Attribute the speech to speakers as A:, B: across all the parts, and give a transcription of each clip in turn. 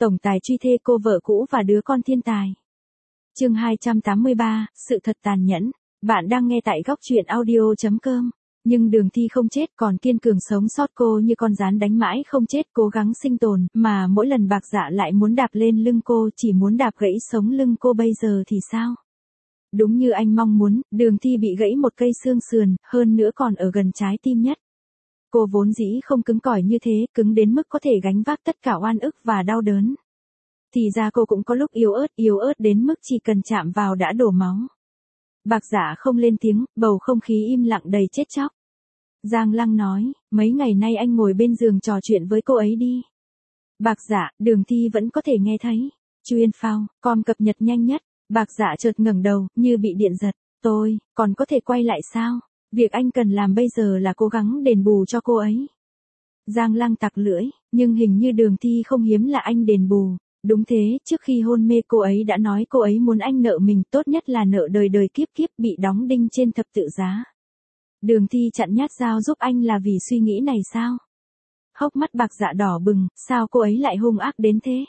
A: Tổng tài truy thê cô vợ cũ và đứa con thiên tài. Chương 283, sự thật tàn nhẫn. Bạn đang nghe tại góc truyện audio.com. Nhưng Đường Thi không chết, còn kiên cường sống sót. Cô như con gián đánh mãi không chết, cố gắng sinh tồn, mà mỗi lần Bạc Dạ lại muốn đạp lên lưng cô, chỉ muốn đạp gãy sống lưng cô. Bây giờ thì sao? Đúng như anh mong muốn, Đường Thi bị gãy một cây xương sườn, hơn nữa còn ở gần trái tim nhất. Cô vốn dĩ không cứng cỏi như thế, cứng đến mức có thể gánh vác tất cả oan ức và đau đớn. Thì ra cô cũng có lúc yếu ớt đến mức chỉ cần chạm vào đã đổ máu. Bạc Dạ không lên tiếng, bầu không khí im lặng đầy chết chóc. Giang Lăng nói, mấy ngày nay anh ngồi bên giường trò chuyện với cô ấy đi. Bạc Dạ, Đường Thi vẫn có thể nghe thấy. Chuyên phao, com cập nhật nhanh nhất. Bạc Dạ chợt ngẩng đầu, như bị điện giật. Tôi, còn có thể quay lại sao? Việc anh cần làm bây giờ là cố gắng đền bù cho cô ấy. Giang Lăng tặc lưỡi, nhưng hình như Đường Thi không hiếm là anh đền bù. Đúng thế, trước khi hôn mê cô ấy đã nói cô ấy muốn anh nợ mình, tốt nhất là nợ đời đời kiếp kiếp, bị đóng đinh trên thập tự giá. Đường Thi chặn nhát dao giúp anh là vì suy nghĩ này sao? Hốc mắt Bạc Dạ đỏ bừng, sao cô ấy lại hung ác đến thế?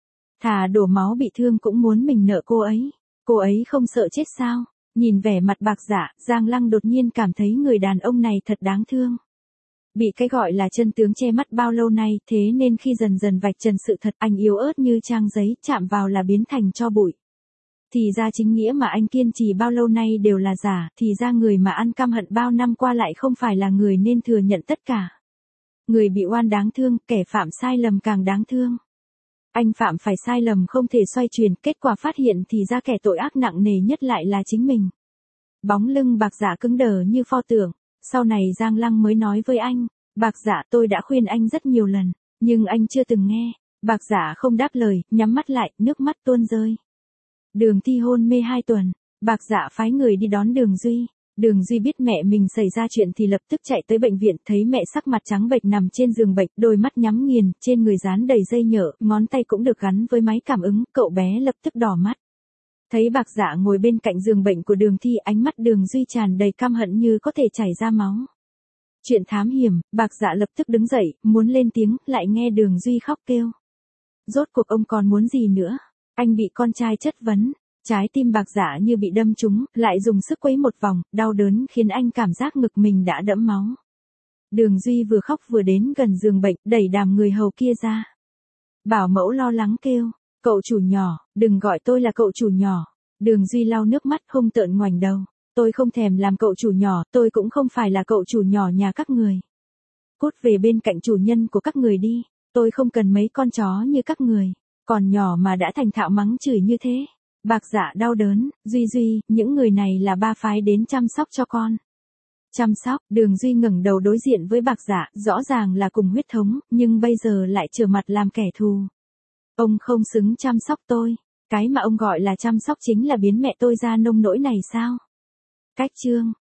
A: Thà đổ máu bị thương cũng muốn mình nợ cô ấy. Cô ấy không sợ chết sao? Nhìn vẻ mặt Bạc Dạ, Giang Lăng đột nhiên cảm thấy người đàn ông này thật đáng thương. Bị cái gọi là chân tướng che mắt bao lâu nay, thế nên khi dần dần vạch trần sự thật, anh yếu ớt như trang giấy, chạm vào là biến thành tro bụi. Thì ra chính nghĩa mà anh kiên trì bao lâu nay đều là giả, thì ra người mà ăn căm hận bao năm qua lại không phải là người nên thừa nhận tất cả. Người bị oan đáng thương, kẻ phạm sai lầm càng đáng thương. Anh phạm phải sai lầm không thể xoay chuyển, kết quả phát hiện thì ra kẻ tội ác nặng nề nhất lại là chính mình. Bóng lưng Bạc Dạ cứng đờ như pho tượng. Sau này Giang Lăng mới nói với anh, Bạc Dạ, tôi đã khuyên anh rất nhiều lần, nhưng anh chưa từng nghe. Bạc Dạ không đáp lời, nhắm mắt lại, nước mắt tuôn rơi. Đường Thi hôn mê 2 tuần, Bạc Dạ phái người đi đón Đường Duy. Đường Duy biết mẹ mình xảy ra chuyện thì lập tức chạy tới bệnh viện, thấy mẹ sắc mặt trắng bệch nằm trên giường bệnh, đôi mắt nhắm nghiền, trên người dán đầy dây nhợ, ngón tay cũng được gắn với máy cảm ứng, cậu bé lập tức đỏ mắt. Thấy Bạc Dạ ngồi bên cạnh giường bệnh của Đường Thi, ánh mắt Đường Duy tràn đầy căm hận như có thể chảy ra máu. Chuyện thám hiểm, Bạc Dạ lập tức đứng dậy, muốn lên tiếng, lại nghe Đường Duy khóc kêu. Rốt cuộc ông còn muốn gì nữa? Anh bị con trai chất vấn. Trái tim Bạc Dạ như bị đâm trúng, lại dùng sức quấy một vòng, đau đớn khiến anh cảm giác ngực mình đã đẫm máu. Đường Duy vừa khóc vừa đến gần giường bệnh, đẩy đàm người hầu kia ra. Bảo mẫu lo lắng kêu, cậu chủ nhỏ, đừng gọi tôi là cậu chủ nhỏ. Đường Duy lau nước mắt hung tợn ngoảnh đầu. Tôi không thèm làm cậu chủ nhỏ, tôi cũng không phải là cậu chủ nhỏ nhà các người. Cút về bên cạnh chủ nhân của các người đi, tôi không cần mấy con chó như các người. Còn nhỏ mà đã thành thạo mắng chửi như thế. Bạc Dạ đau đớn, Duy, những người này là ba phái đến chăm sóc cho con. Chăm sóc, Đường Duy ngẩng đầu đối diện với Bạc Dạ, rõ ràng là cùng huyết thống, nhưng bây giờ lại trở mặt làm kẻ thù. Ông không xứng chăm sóc tôi, cái mà ông gọi là chăm sóc chính là biến mẹ tôi ra nông nỗi này sao? Cách chương,